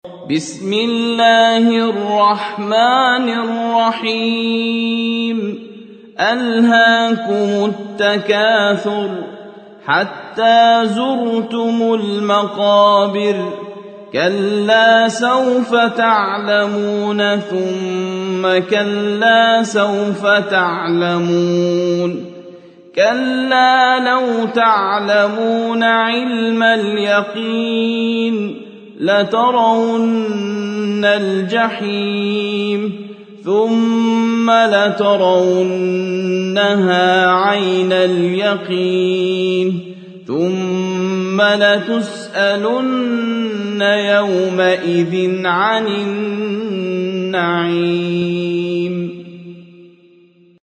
بسم الله الرحمن الرحيم ألهاكم التكاثر حتى زرتم المقابر كلا سوف تعلمون ثم كلا سوف تعلمون كلا لو تعلمون علم اليقين لترون الجحيم ثم لترونها عين اليقين ثم لتسألن يومئذ عن النعيم.